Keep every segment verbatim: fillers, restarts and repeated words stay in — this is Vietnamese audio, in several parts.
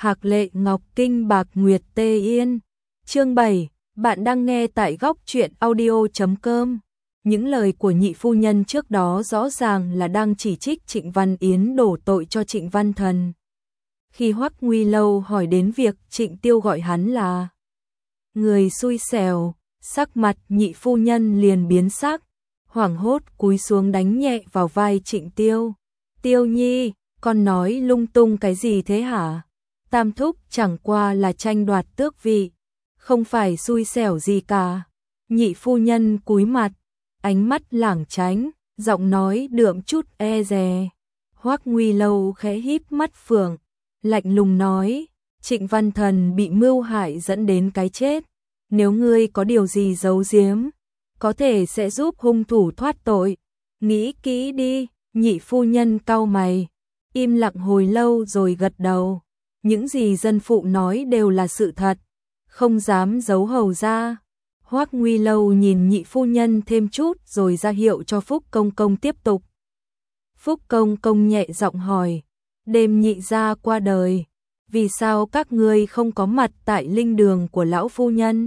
Hạc Lệ Ngọc Kinh Bạc Nguyệt Tê Yên. Chương bảy, bạn đang nghe tại góc truyện audio chấm com. Những lời của nhị phu nhân trước đó rõ ràng là đang chỉ trích Trịnh Văn Yến đổ tội cho Trịnh Văn Thần. Khi Hoắc Nguy Lâu hỏi đến việc Trịnh Tiêu gọi hắn là người xui xẻo, sắc mặt nhị phu nhân liền biến sắc, hoảng hốt cúi xuống đánh nhẹ vào vai Trịnh Tiêu. Tiêu Nhi, con nói lung tung cái gì thế hả? Tam thúc chẳng qua là tranh đoạt tước vị, không phải xui xẻo gì cả. Nhị phu nhân cúi mặt, ánh mắt lảng tránh, giọng nói đượm chút e dè. Hoắc Nguy Lâu khẽ híp mắt phượng, lạnh lùng nói, Trịnh Văn Thần bị mưu hại dẫn đến cái chết. Nếu ngươi có điều gì giấu giếm, có thể sẽ giúp hung thủ thoát tội. Nghĩ kỹ đi. Nhị phu nhân cau mày, im lặng hồi lâu rồi gật đầu. Những gì dân phụ nói đều là sự thật, không dám giấu hầu ra. Hoắc Nguy Lâu nhìn nhị phu nhân thêm chút rồi ra hiệu cho Phúc Công Công tiếp tục. Phúc Công Công nhẹ giọng hỏi, đêm nhị gia qua đời, vì sao các ngươi không có mặt tại linh đường của lão phu nhân?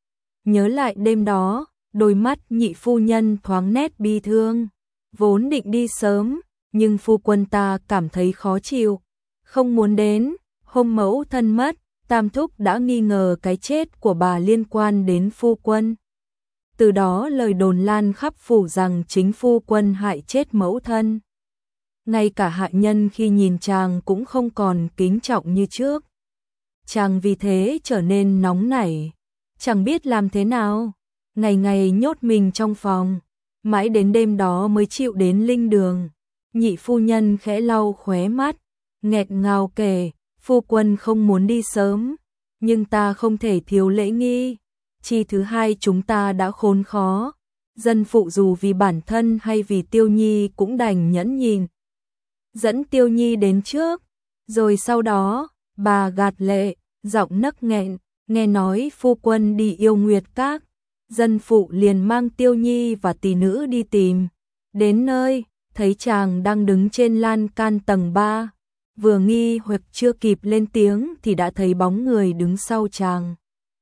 Nhớ lại đêm đó, đôi mắt nhị phu nhân thoáng nét bi thương. Vốn định đi sớm, nhưng phu quân ta cảm thấy khó chịu, không muốn đến. Hôm mẫu thân mất, Tam thúc đã nghi ngờ cái chết của bà liên quan đến phu quân. Từ đó lời đồn lan khắp phủ rằng chính phu quân hại chết mẫu thân. Ngay cả hạ nhân khi nhìn chàng cũng không còn kính trọng như trước. Chàng vì thế trở nên nóng nảy, chẳng biết làm thế nào, ngày ngày nhốt mình trong phòng. Mãi đến đêm đó mới chịu đến linh đường. Nhị phu nhân khẽ lau khóe mắt, nghẹn ngào kể, phu quân không muốn đi sớm, nhưng ta không thể thiếu lễ nghi. Chi thứ hai chúng ta đã khốn khó, dân phụ dù vì bản thân hay vì Tiêu Nhi cũng đành nhẫn nhịn. Dẫn Tiêu Nhi đến trước, rồi sau đó, bà gạt lệ, giọng nấc nghẹn, nghe nói phu quân đi yêu Nguyệt Các. Dân phụ liền mang Tiêu Nhi và tỷ nữ đi tìm. Đến nơi, thấy chàng đang đứng trên lan can tầng ba. Vừa nghi hoặc chưa kịp lên tiếng thì đã thấy bóng người đứng sau chàng.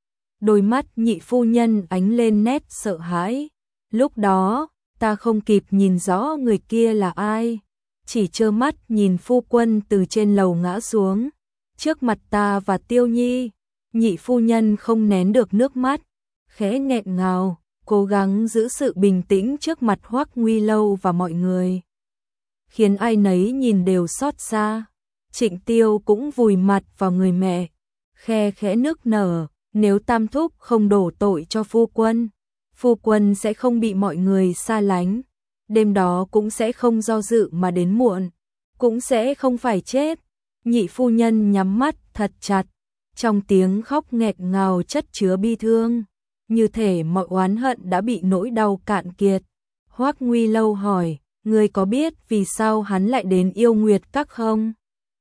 Đôi mắt nhị phu nhân ánh lên nét sợ hãi. Lúc đó, ta không kịp nhìn rõ người kia là ai. Chỉ trơ mắt nhìn phu quân từ trên lầu ngã xuống. Trước mặt ta và Tiêu Nhi, nhị phu nhân không nén được nước mắt. Khẽ nghẹn ngào, cố gắng giữ sự bình tĩnh trước mặt Hoắc Nguy Lâu và mọi người, khiến ai nấy nhìn đều xót xa. Trịnh Tiêu cũng vùi mặt vào người mẹ, khe khẽ nức nở, nếu Tam thúc không đổ tội cho phu quân, phu quân sẽ không bị mọi người xa lánh, đêm đó cũng sẽ không do dự mà đến muộn, cũng sẽ không phải chết. Nhị phu nhân nhắm mắt thật chặt, trong tiếng khóc nghẹn ngào chất chứa bi thương. Như thể mọi oán hận đã bị nỗi đau cạn kiệt. Hoắc Nguy Lâu hỏi, ngươi có biết vì sao hắn lại đến yêu Nguyệt Các không?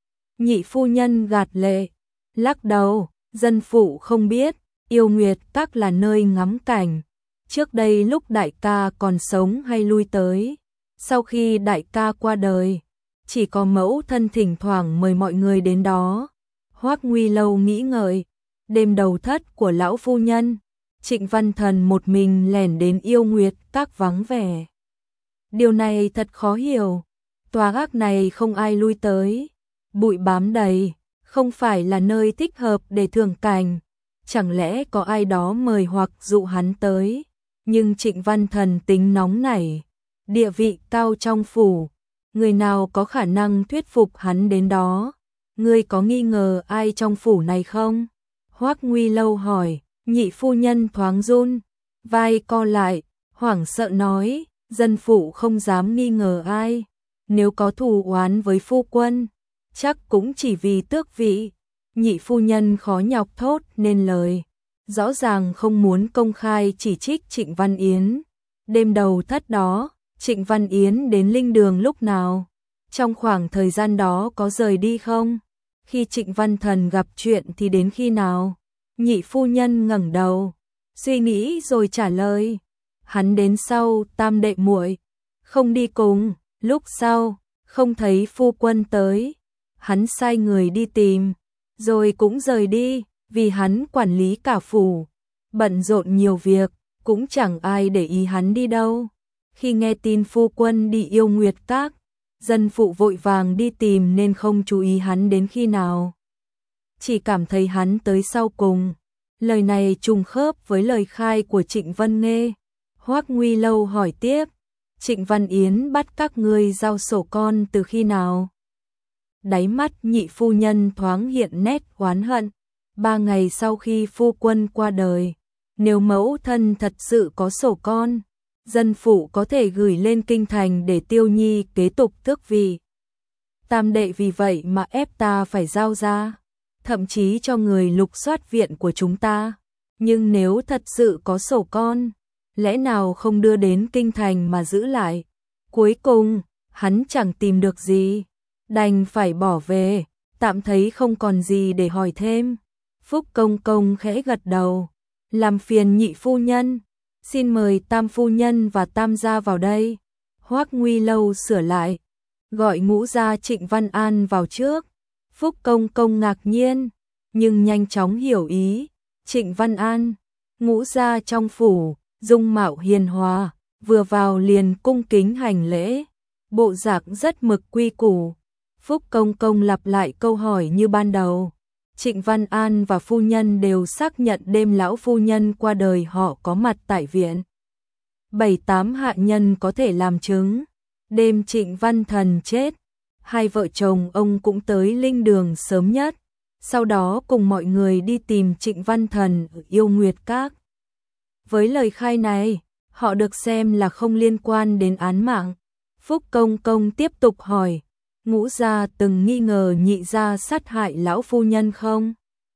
Nhị phu nhân gạt lệ, lắc đầu, dân phụ không biết. Yêu Nguyệt Các là nơi ngắm cảnh. Trước đây lúc đại ca còn sống hay lui tới. Sau khi đại ca qua đời, chỉ có mẫu thân thỉnh thoảng mời mọi người đến đó. Hoắc Nguy Lâu nghĩ ngợi, đêm đầu thất của lão phu nhân, Trịnh Văn Thần một mình lẻn đến yêu Nguyệt Các vắng vẻ. Điều này thật khó hiểu. Tòa gác này không ai lui tới, bụi bám đầy, không phải là nơi thích hợp để thưởng cảnh. Chẳng lẽ có ai đó mời hoặc dụ hắn tới? Nhưng Trịnh Văn Thần tính nóng nảy, địa vị cao trong phủ, người nào có khả năng thuyết phục hắn đến đó? Ngươi có nghi ngờ ai trong phủ này không? Hoắc Nguy Lâu hỏi. Nhị phu nhân thoáng run, vai co lại, hoảng sợ nói, dân phụ không dám nghi ngờ ai. Nếu có thù oán với phu quân, chắc cũng chỉ vì tước vị. Nhị phu nhân khó nhọc thốt nên lời, rõ ràng không muốn công khai chỉ trích Trịnh Văn Yến. Đêm đầu thất đó, Trịnh Văn Yến đến linh đường lúc nào? Trong khoảng thời gian đó có rời đi không? Khi Trịnh Văn Thần gặp chuyện thì đến khi nào? Nhị phu nhân ngẩng đầu, suy nghĩ rồi trả lời, hắn đến sau tam đệ muội, không đi cùng. Lúc sau, không thấy phu quân tới, hắn sai người đi tìm, rồi cũng rời đi, vì hắn quản lý cả phủ, bận rộn nhiều việc, cũng chẳng ai để ý hắn đi đâu. Khi nghe tin phu quân đi Yêu Nguyệt Các, dân phụ vội vàng đi tìm nên không chú ý hắn đến khi nào. Chỉ cảm thấy hắn tới sau cùng. Lời này trùng khớp với lời khai của Trịnh Vân Nghê. Hoắc Nguy Lâu hỏi tiếp, Trịnh Văn Yến bắt các ngươi giao sổ con từ khi nào? Đáy mắt nhị phu nhân thoáng hiện nét oán hận. Ba ngày sau khi phu quân qua đời, nếu mẫu thân thật sự có sổ con, dân phụ có thể gửi lên kinh thành để Tiêu Nhi kế tục tước vị. Tam đệ vì vậy mà ép ta phải giao ra, thậm chí cho người lục soát viện của chúng ta. Nhưng nếu thật sự có sổ con, lẽ nào không đưa đến kinh thành mà giữ lại? Cuối cùng, hắn chẳng tìm được gì, đành phải bỏ về, tạm thấy không còn gì để hỏi thêm. Phúc Công Công khẽ gật đầu, làm phiền nhị phu nhân, xin mời tam phu nhân và tam gia vào đây. Hoắc Nguy Lâu sửa lại, gọi ngũ gia Trịnh Văn An vào trước. Phúc Công Công ngạc nhiên, nhưng nhanh chóng hiểu ý. Trịnh Văn An, ngũ gia trong phủ, dung mạo hiền hòa, vừa vào liền cung kính hành lễ, bộ dạng rất mực quy củ. Phúc Công Công lặp lại câu hỏi như ban đầu. Trịnh Văn An và phu nhân đều xác nhận đêm lão phu nhân qua đời họ có mặt tại viện. Bảy tám hạ nhân có thể làm chứng. Đêm Trịnh Văn Thần chết, hai vợ chồng ông cũng tới linh đường sớm nhất, sau đó cùng mọi người đi tìm Trịnh Văn Thần ở Yêu Nguyệt Các. Với lời khai này, họ được xem là không liên quan đến án mạng. Phúc Công Công tiếp tục hỏi, ngũ gia từng nghi ngờ nhị gia sát hại lão phu nhân không?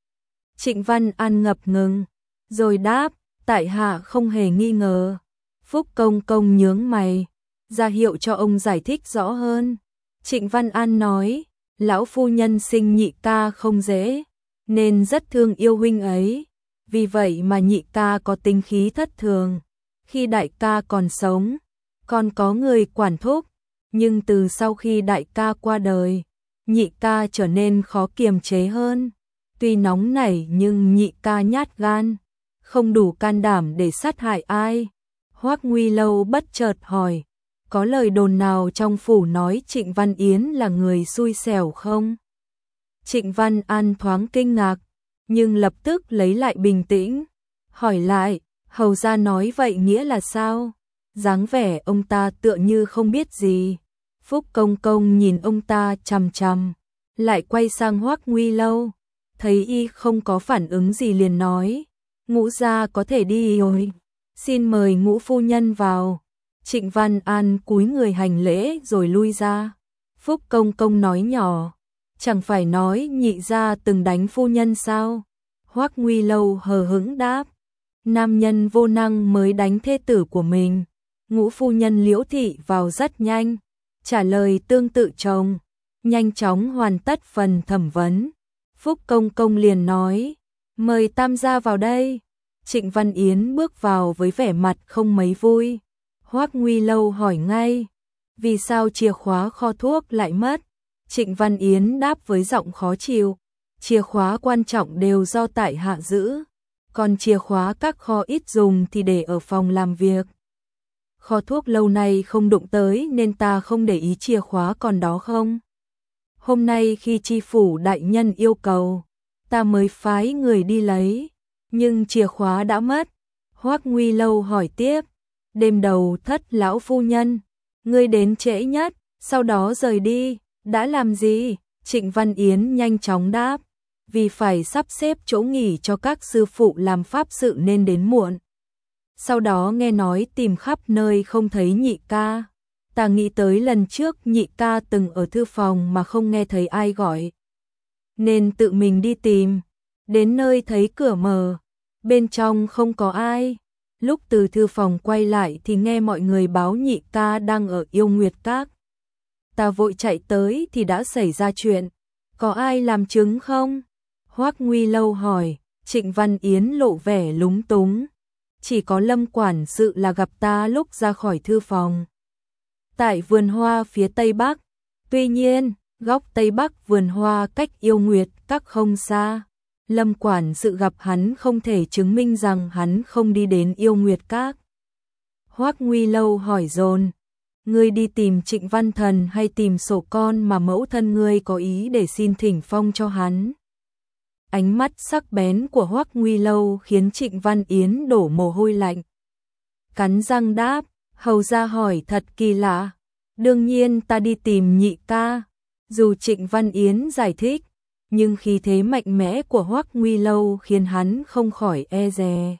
Trịnh Văn An ngập ngừng, rồi đáp, tại hạ không hề nghi ngờ. Phúc Công Công nhướng mày, ra hiệu cho ông giải thích rõ hơn. Trịnh Văn An nói, lão phu nhân sinh nhị ca không dễ, nên rất thương yêu huynh ấy. Vì vậy mà nhị ca có tính khí thất thường. Khi đại ca còn sống, còn có người quản thúc. Nhưng từ sau khi đại ca qua đời, nhị ca trở nên khó kiềm chế hơn. Tuy nóng nảy nhưng nhị ca nhát gan, không đủ can đảm để sát hại ai. Hoắc Nguy Lâu bất chợt hỏi, có lời đồn nào trong phủ nói Trịnh Văn Yến là người xui xẻo không? Trịnh Văn An thoáng kinh ngạc, nhưng lập tức lấy lại bình tĩnh, hỏi lại, hầu gia nói vậy nghĩa là sao? Dáng vẻ ông ta tựa như không biết gì. Phúc Công Công nhìn ông ta chằm chằm, lại quay sang Hoắc Nguy Lâu, thấy y không có phản ứng gì liền nói, ngũ gia có thể đi rồi, xin mời ngũ phu nhân vào. Trịnh Văn An cúi người hành lễ rồi lui ra. Phúc Công Công nói nhỏ, chẳng phải nói nhị gia từng đánh phu nhân sao? Hoắc Nguy Lâu hờ hững đáp, nam nhân vô năng mới đánh thê tử của mình. Ngũ phu nhân Liễu Thị vào rất nhanh, trả lời tương tự chồng, nhanh chóng hoàn tất phần thẩm vấn. Phúc Công Công liền nói, mời tam gia vào đây. Trịnh Văn Yến bước vào với vẻ mặt không mấy vui. Hoắc Nguy Lâu hỏi ngay, vì sao chìa khóa kho thuốc lại mất? Trịnh Văn Yến đáp với giọng khó chịu, chìa khóa quan trọng đều do tại hạ giữ, còn chìa khóa các kho ít dùng thì để ở phòng làm việc. Kho thuốc lâu nay không đụng tới nên ta không để ý chìa khóa còn đó không? Hôm nay khi tri phủ đại nhân yêu cầu, ta mới phái người đi lấy, nhưng chìa khóa đã mất. Hoắc Nguy Lâu hỏi tiếp, đêm đầu thất lão phu nhân, ngươi đến trễ nhất, sau đó rời đi, đã làm gì? Trịnh Văn Yến nhanh chóng đáp, vì phải sắp xếp chỗ nghỉ cho các sư phụ làm pháp sự nên đến muộn. Sau đó nghe nói tìm khắp nơi không thấy nhị ca. Ta nghĩ tới lần trước nhị ca từng ở thư phòng mà không nghe thấy ai gọi, nên tự mình đi tìm. Đến nơi thấy cửa mở, bên trong không có ai. Lúc từ thư phòng quay lại thì nghe mọi người báo nhị ca đang ở Yêu Nguyệt Các. Ta vội chạy tới thì đã xảy ra chuyện. Có ai làm chứng không? Hoắc Nguy Lâu hỏi. Trịnh Văn Yến lộ vẻ lúng túng. Chỉ có Lâm quản sự là gặp ta lúc ra khỏi thư phòng, tại vườn hoa phía tây bắc. Tuy nhiên, góc Tây Bắc vườn hoa cách Yêu Nguyệt Các không xa. Lâm quản sự gặp hắn không thể chứng minh rằng hắn không đi đến Yêu Nguyệt Các. Hoắc Nguy Lâu hỏi dồn, ngươi đi tìm Trịnh Văn Thần hay tìm sổ con mà mẫu thân ngươi có ý để xin thỉnh phong cho hắn? Ánh mắt sắc bén của Hoắc Nguy Lâu khiến Trịnh Văn Yến đổ mồ hôi lạnh. Cắn răng đáp, hầu ra hỏi thật kỳ lạ. Đương nhiên ta đi tìm nhị ca. Dù Trịnh Văn Yến giải thích, nhưng khí thế mạnh mẽ của Hoắc Nguy Lâu khiến hắn không khỏi e dè.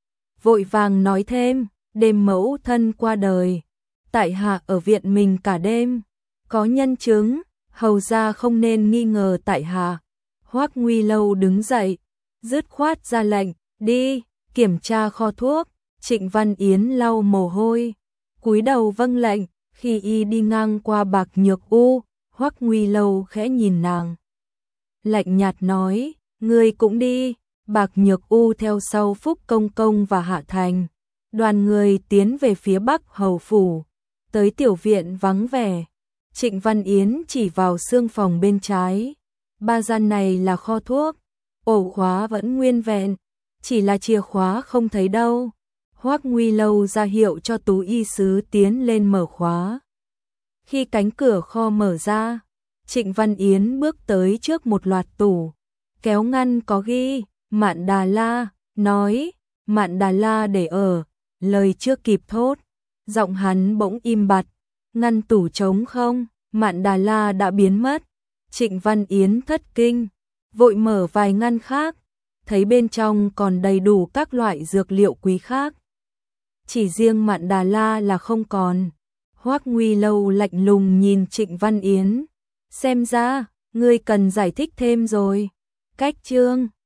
Vội vàng nói thêm, đêm mẫu thân qua đời, tại hạ ở viện mình cả đêm, có nhân chứng, hầu ra không nên nghi ngờ tại hạ. Hoắc Nguy Lâu đứng dậy, dứt khoát ra lệnh, đi, kiểm tra kho thuốc. Trịnh Văn Yến lau mồ hôi, cúi đầu vâng lệnh. Khi y đi ngang qua Bạc Nhược U, Hoắc Nguy Lâu khẽ nhìn nàng, lạnh nhạt nói, ngươi cũng đi. Bạc Nhược U theo sau Phúc Công Công và Hạ Thành. Đoàn người tiến về phía Bắc hầu phủ, tới tiểu viện vắng vẻ. Trịnh Văn Yến chỉ vào xương phòng bên trái. Ba gian này là kho thuốc, ổ khóa vẫn nguyên vẹn, chỉ là chìa khóa không thấy đâu. Hoắc Nguy Lâu ra hiệu cho Tú y sứ tiến lên mở khóa. Khi cánh cửa kho mở ra, Trịnh Văn Yến bước tới trước một loạt tủ, kéo ngăn có ghi Mạn Đà La, nói, Mạn Đà La để ở. Lời chưa kịp thốt, giọng hắn bỗng im bặt, ngăn tủ trống không, Mạn Đà La đã biến mất. Trịnh Văn Yến thất kinh, vội mở vài ngăn khác, thấy bên trong còn đầy đủ các loại dược liệu quý khác. Chỉ riêng Mạn Đà La là không còn. Hoắc Nguy Lâu lạnh lùng nhìn Trịnh Văn Yến, xem ra, ngươi cần giải thích thêm rồi. Cách chương